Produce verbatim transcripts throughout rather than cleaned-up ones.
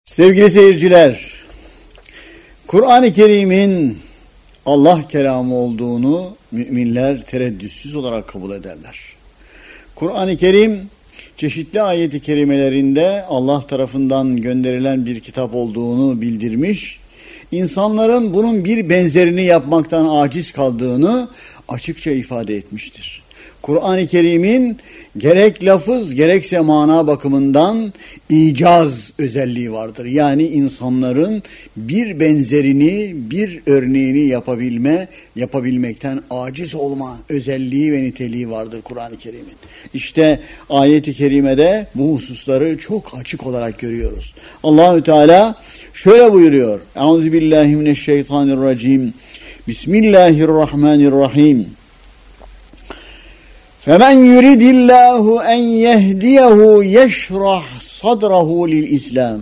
Sevgili seyirciler, Kur'an-ı Kerim'in Allah kelamı olduğunu müminler tereddütsüz olarak kabul ederler. Kur'an-ı Kerim çeşitli ayet-i kerimelerinde Allah tarafından gönderilen bir kitap olduğunu bildirmiş, insanların bunun bir benzerini yapmaktan aciz kaldığını açıkça ifade etmiştir. Kur'an-ı Kerim'in gerek lafız gerekse mana bakımından icaz özelliği vardır. Yani insanların bir benzerini, bir örneğini yapabilme, yapabilmekten aciz olma özelliği ve niteliği vardır Kur'an-ı Kerim'in. İşte ayet-i kerimede bu hususları çok açık olarak görüyoruz. Allahü Teala şöyle buyuruyor. Euzubillahimineşşeytanirracim. Bismillahirrahmanirrahim. فَمَنْ يُرِدِ اللّٰهُ اَنْ يَهْدِيَهُ يَشْرَحْ صَدْرَهُ لِلْإِسْلَامِ.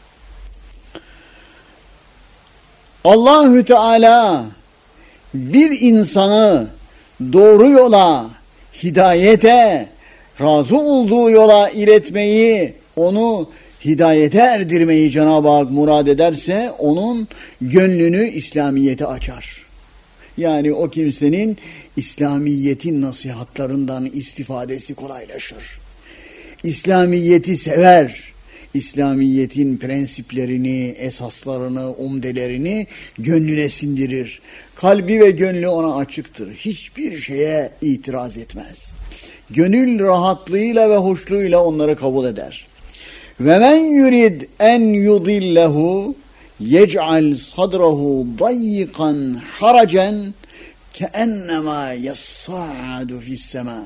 Allahü Teala bir insanı doğru yola, hidayete, razı olduğu yola iletmeyi, onu hidayete erdirmeyi Cenab-ı Hak murad ederse onun gönlünü İslamiyete açar. Yani o kimsenin İslamiyetin nasihatlarından istifadesi kolaylaşır. İslamiyeti sever, İslamiyetin prensiplerini, esaslarını, umdelerini gönlüne sindirir. Kalbi ve gönlü ona açıktır. Hiçbir şeye itiraz etmez. Gönül rahatlığıyla ve hoşluğuyla onları kabul eder. Ve men yurid en yudillehu yec'al sadrahu dayyikan haracen keennema yessa'adu fissema.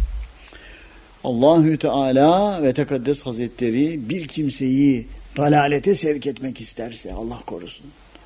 Allahü Teala ve Tekaddes Hazretleri bir kimseyi dalalete sevk etmek isterse, Allah korusun,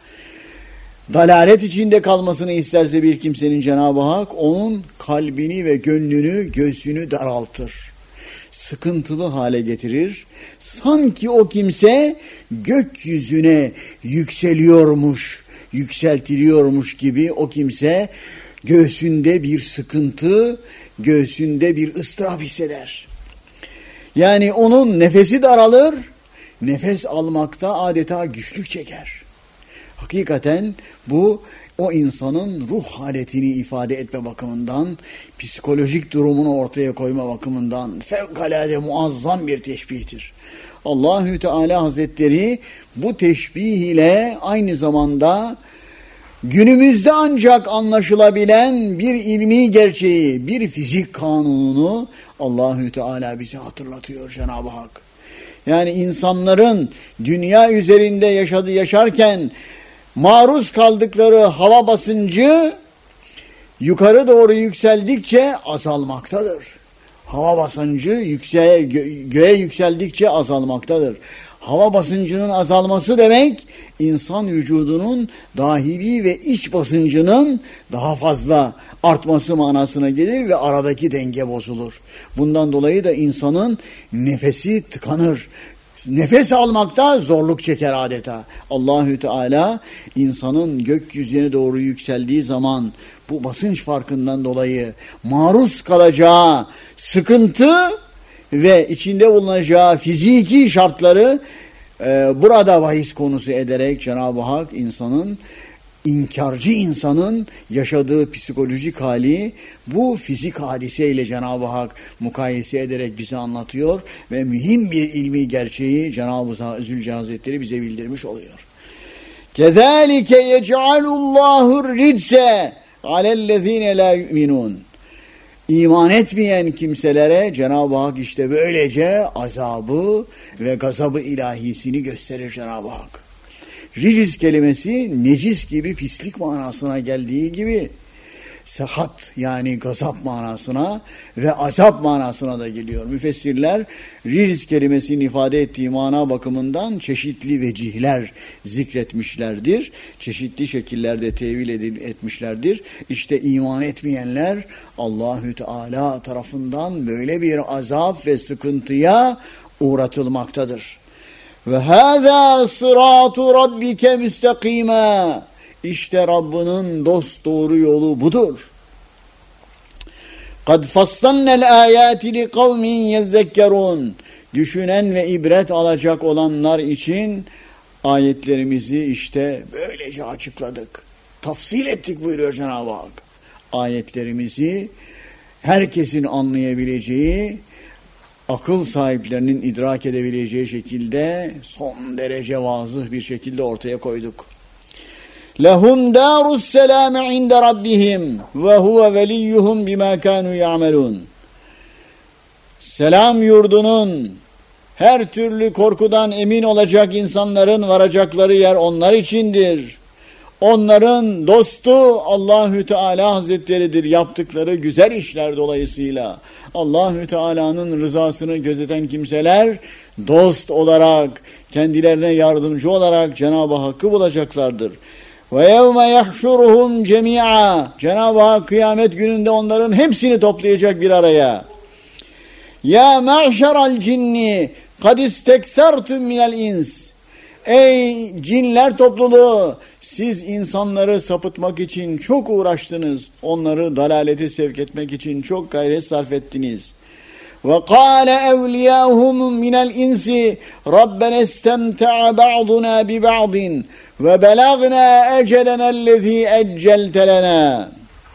dalalet içinde kalmasını isterse bir kimsenin Cenab-ı Hak onun kalbini ve gönlünü, göğsünü daraltır. Sıkıntılı hale getirir. Sanki o kimse gökyüzüne yükseliyormuş, yükseltiliyormuş gibi o kimse göğsünde bir sıkıntı, göğsünde bir ıstırap hisseder. Yani onun nefesi daralır, nefes almakta adeta güçlük çeker. Hakikaten bu o insanın ruh haletini ifade etme bakımından, psikolojik durumunu ortaya koyma bakımından fevkalade muazzam bir teşbihtir. Allahü Teala Hazretleri bu teşbih ile aynı zamanda günümüzde ancak anlaşılabilen bir ilmi gerçeği, bir fizik kanununu Allahü Teala bize hatırlatıyor Cenab-ı Hak. Yani insanların dünya üzerinde yaşadığı yaşarken maruz kaldıkları hava basıncı yukarı doğru yükseldikçe azalmaktadır. Hava basıncı yükseğe, gö- göğe yükseldikçe azalmaktadır. Hava basıncının azalması demek, insan vücudunun dahili ve iç basıncının daha fazla artması manasına gelir ve aradaki denge bozulur. Bundan dolayı da insanın nefesi tıkanır. Nefes almakta zorluk çeker adeta. Allahü Teala insanın gökyüzüne doğru yükseldiği zaman bu basınç farkından dolayı maruz kalacağı sıkıntı ve içinde bulunacağı fiziki şartları e, burada bahis konusu ederek Cenab-ı Hak insanın, inkarcı insanın yaşadığı psikolojik hali bu fizik hadiseyle Cenab-ı Hak mukayese ederek bize anlatıyor ve mühim bir ilmi gerçeği Cenab-ı Zülcelal Hazretleri bize bildirmiş oluyor. Kezalike yec'alullahu ridse alellezine la yu'minun. İman etmeyen kimselere Cenab-ı Hak işte böylece azabı ve gazabı ilahisini gösterir Cenab-ı Hak. Ricis kelimesi necis gibi, pislik manasına geldiği gibi sehat yani gazap manasına ve azap manasına da geliyor. Müfessirler ricis kelimesinin ifade ettiği mana bakımından çeşitli vecihler zikretmişlerdir. Çeşitli şekillerde tevil etmişlerdir. İşte iman etmeyenler Allahü Teala tarafından böyle bir azap ve sıkıntıya uğratılmaktadır. Ve hâzâ sırâtu rabbike müstakîmâ. İşte Rabbinin dost doğru yolu budur. Kad fassalnel âyâti li kavmin yezzekkerûn. düşünen ve ibret alacak olanlar için ayetlerimizi işte böylece açıkladık. Tafsil ettik buyuruyor Cenab-ı Hak. Ayetlerimizi herkesin anlayabileceği, akıl sahiplerinin idrak edebileceği şekilde son derece vazıh bir şekilde ortaya koyduk. Lehum darus selam inde rabbihim ve huve veliyyuhum bima kanu ya'melun. Selam yurdunun her türlü korkudan emin olacak insanların varacakları yer onlar içindir. Onların dostu Allahü Teala Hazretleri'dir yaptıkları güzel işler dolayısıyla. Allahü Teala'nın rızasını gözeten kimseler dost olarak, kendilerine yardımcı olarak Cenab-ı Hakk'ı bulacaklardır. Ve yevme yahşuruhum cemi'a. Cenab-ı Hak kıyamet gününde onların hepsini toplayacak bir araya. Ya ma'şeral cinni kad isteksertum minel ins. Ey cinler topluluğu, siz insanları sapıtmak için çok uğraştınız. Onları dalalete sevk etmek için çok gayret sarf ettiniz. Ve kâle evliyâhum minel insi Rabbena istemte'a ba'duna bi ba'din ve belagna ecelenellezî eccelte lenâ.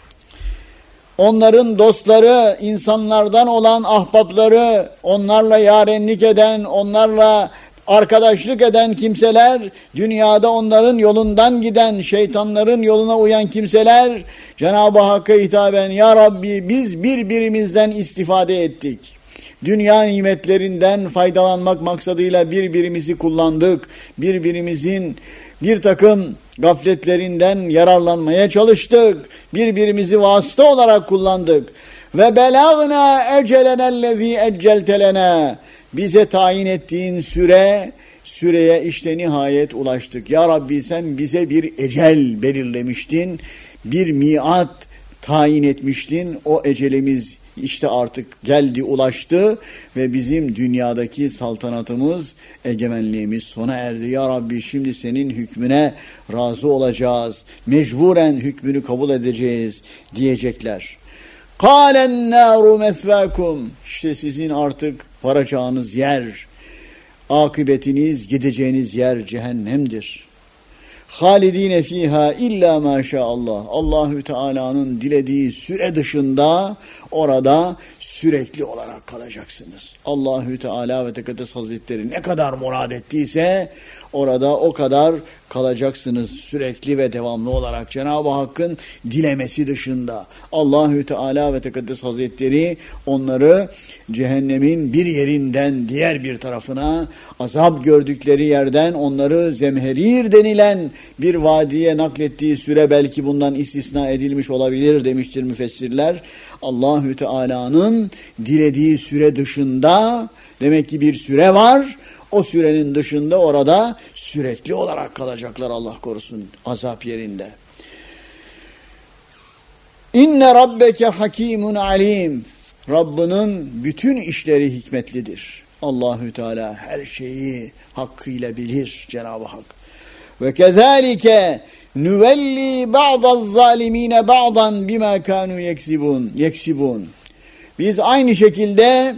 Onların dostları, insanlardan olan ahbapları, onlarla yarenlik eden, onlarla arkadaşlık eden kimseler, dünyada onların yolundan giden, şeytanların yoluna uyan kimseler, Cenab-ı Hakk'a hitaben, Ya Rabbi biz birbirimizden istifade ettik. Dünya nimetlerinden faydalanmak maksadıyla birbirimizi kullandık. Birbirimizin bir takım gafletlerinden yararlanmaya çalıştık. Birbirimizi vasıta olarak kullandık. Ve belagna ecelenellezî ecceltelena. Bize tayin ettiğin süre, süreye işte nihayet ulaştık. Ya Rabbi sen bize bir ecel belirlemiştin, bir miat tayin etmiştin. O ecelimiz işte artık geldi, ulaştı ve bizim dünyadaki saltanatımız, egemenliğimiz sona erdi. Ya Rabbi şimdi senin hükmüne razı olacağız, mecburen hükmünü kabul edeceğiz diyecekler. Kâlen nâru methvâkum. İşte sizin artık varacağınız yer, akıbetiniz, gideceğiniz yer cehennemdir. Halidine fiha illa maşallah. Allahü Teala'nın dilediği süre dışında orada sürekli olarak kalacaksınız. Allahü Teala ve Tekaddes Hazretleri ne kadar murad ettiyse orada o kadar kalacaksınız sürekli ve devamlı olarak. Cenab-ı Hakk'ın dilemesi dışında Allahü Teala ve Tekaddes Hazretleri onları cehennemin bir yerinden diğer bir tarafına, azap gördükleri yerden onları zemherir denilen bir vadiye naklettiği süre belki bundan istisna edilmiş olabilir demiştir müfessirler. Allahü Teala'nın dilediği süre dışında demek ki bir süre var. O sürenin dışında orada sürekli olarak kalacaklar, Allah korusun, azap yerinde. İnne rabbeke hakimun alim. Rabbinin bütün işleri hikmetlidir. Allahü Teala her şeyi hakkıyla bilir Cenab-ı Hak. Ve kezalike nüvelli ba'daz zalimine ba'dan bima kanu yeksibun yeksibun. Biz aynı şekilde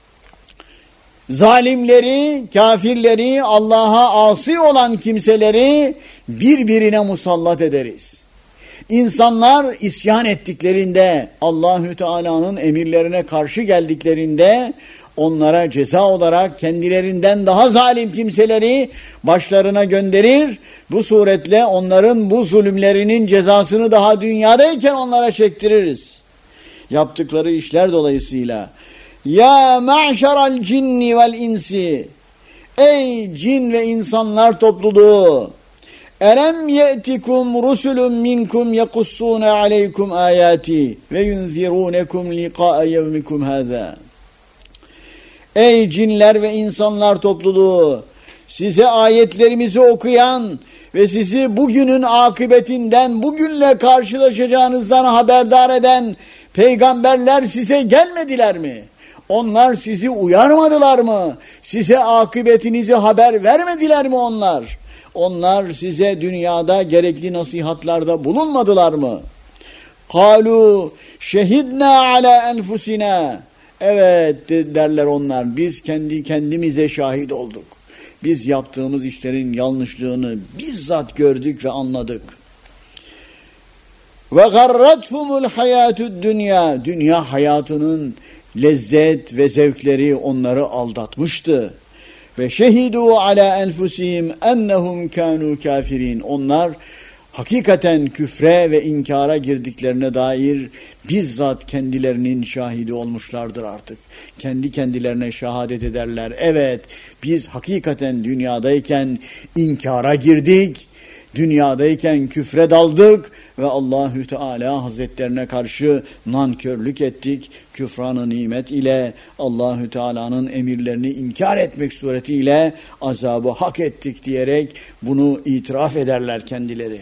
zalimleri, kafirleri, Allah'a asi olan kimseleri birbirine musallat ederiz. İnsanlar isyan ettiklerinde, Allahü Teala'nın emirlerine karşı geldiklerinde onlara ceza olarak kendilerinden daha zalim kimseleri başlarına gönderir. Bu suretle onların bu zulümlerinin cezasını daha dünyadayken onlara çektiririz. Yaptıkları işler dolayısıyla. Ya ma'şeral cinni vel insi. Ey cin ve insanlar topluluğu. Elem ye'tikum rusulun minkum yakussuna aleykum ayati ve yunzirunekum liqa'a yevmikum hâzâ. Ey cinler ve insanlar topluluğu, size ayetlerimizi okuyan ve sizi bugünün akıbetinden, bugünle karşılaşacağınızdan haberdar eden peygamberler size gelmediler mi? Onlar sizi uyarmadılar mı? Size akıbetinizi haber vermediler mi onlar? Onlar size dünyada gerekli nasihatlarda bulunmadılar mı? Kalu şehidna ala enfusina. Evet derler onlar, biz kendi kendimize şahit olduk. Biz yaptığımız işlerin yanlışlığını bizzat gördük ve anladık. Ve garrathumul hayatud dünya. Dünya hayatının lezzet ve zevkleri onları aldatmıştı. Ve şehidu ala enfusihim ennehum kanu kafirin. Onlar hakikaten küfre ve inkara girdiklerine dair bizzat kendilerinin şahidi olmuşlardır artık. Kendi kendilerine şehadet ederler. Evet, biz hakikaten dünyadayken inkara girdik. Dünyadayken küfre daldık ve Allahü Teala Hazretlerine karşı nankörlük ettik. Küfran-ı nimet ile Allahü Teala'nın emirlerini inkar etmek suretiyle azabı hak ettik diyerek bunu itiraf ederler kendileri.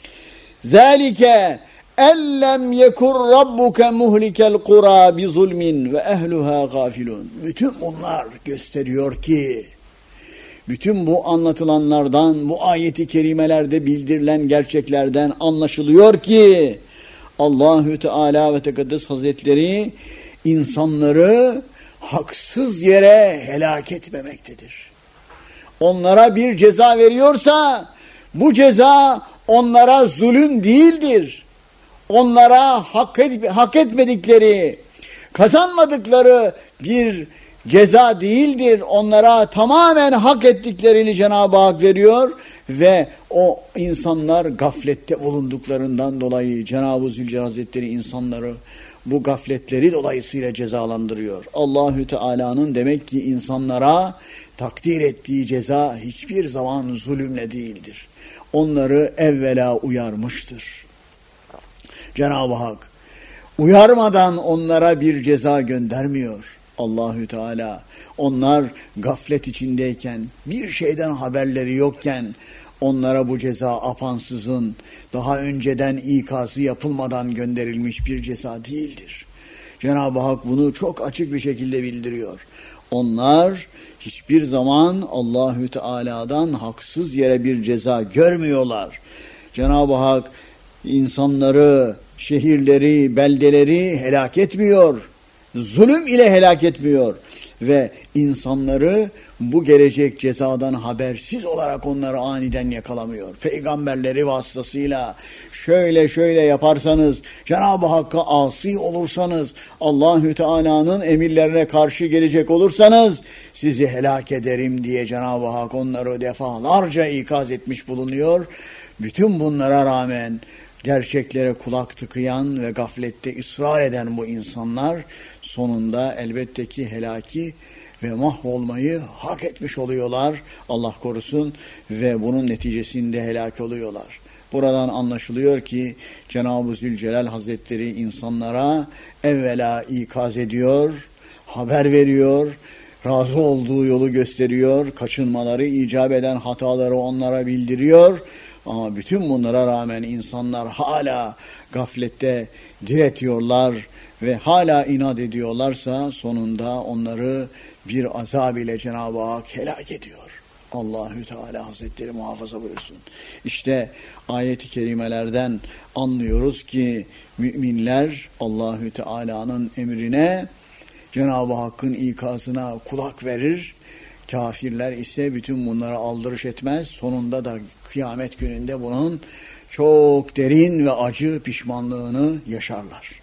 Zalike ellem yekur rabbuke muhlikel kura bi zulmin ve ehluha gafilun. Bütün bunlar gösteriyor ki bütün bu anlatılanlardan, bu ayeti kerimelerde bildirilen gerçeklerden anlaşılıyor ki Allahü Teala ve Tekaddes Hazretleri insanları haksız yere helak etmemektedir. Onlara bir ceza veriyorsa bu ceza onlara zulüm değildir. Onlara hak, et, hak etmedikleri, kazanmadıkları bir ceza değildir. Onlara tamamen hak ettiklerini Cenab-ı Hak veriyor ve o insanlar gaflette bulunduklarından dolayı Cenab-ı Zülcelal Hazretleri insanları bu gafletleri dolayısıyla cezalandırıyor. Allahü Teala'nın demek ki insanlara takdir ettiği ceza hiçbir zaman zulümle değildir. Onları evvela uyarmıştır. Cenab-ı Hak uyarmadan onlara bir ceza göndermiyor. Allahü Teala onlar gaflet içindeyken, bir şeyden haberleri yokken onlara bu ceza apansızın, daha önceden ikazı yapılmadan gönderilmiş bir ceza değildir. Cenab-ı Hak bunu çok açık bir şekilde bildiriyor. Onlar hiçbir zaman Allahü Teala'dan haksız yere bir ceza görmüyorlar. Cenab-ı Hak insanları, şehirleri, beldeleri helak etmiyor. Zulüm ile helak etmiyor ve insanları bu gelecek cezadan habersiz olarak onları aniden yakalamıyor. Peygamberleri vasıtasıyla şöyle şöyle yaparsanız, Cenab-ı Hakk'a asi olursanız, Allahü Teala'nın emirlerine karşı gelecek olursanız sizi helak ederim diye Cenab-ı Hak onları defalarca ikaz etmiş bulunuyor. Bütün bunlara rağmen gerçeklere kulak tıkayan ve gaflette ısrar eden bu insanlar sonunda elbette ki helaki ve mahvolmayı hak etmiş oluyorlar. Allah korusun ve bunun neticesinde helak oluyorlar. Buradan anlaşılıyor ki Cenab-ı Zülcelal Hazretleri insanlara evvela ikaz ediyor, haber veriyor, razı olduğu yolu gösteriyor, kaçınmaları icap eden hataları onlara bildiriyor. Ama bütün bunlara rağmen insanlar hala gaflette diretiyorlar ve hala inat ediyorlarsa sonunda onları bir azab ile Cenab-ı Hak helak ediyor. Allahü Teala Hazretleri muhafaza buyursun. İşte ayet-i kerimelerden anlıyoruz ki müminler Allahü Teala'nın emrine, Cenab-ı Hakk'ın ikazına kulak verir. Kafirler ise bütün bunlara aldırış etmez. Sonunda da kıyamet gününde bunun çok derin ve acı pişmanlığını yaşarlar.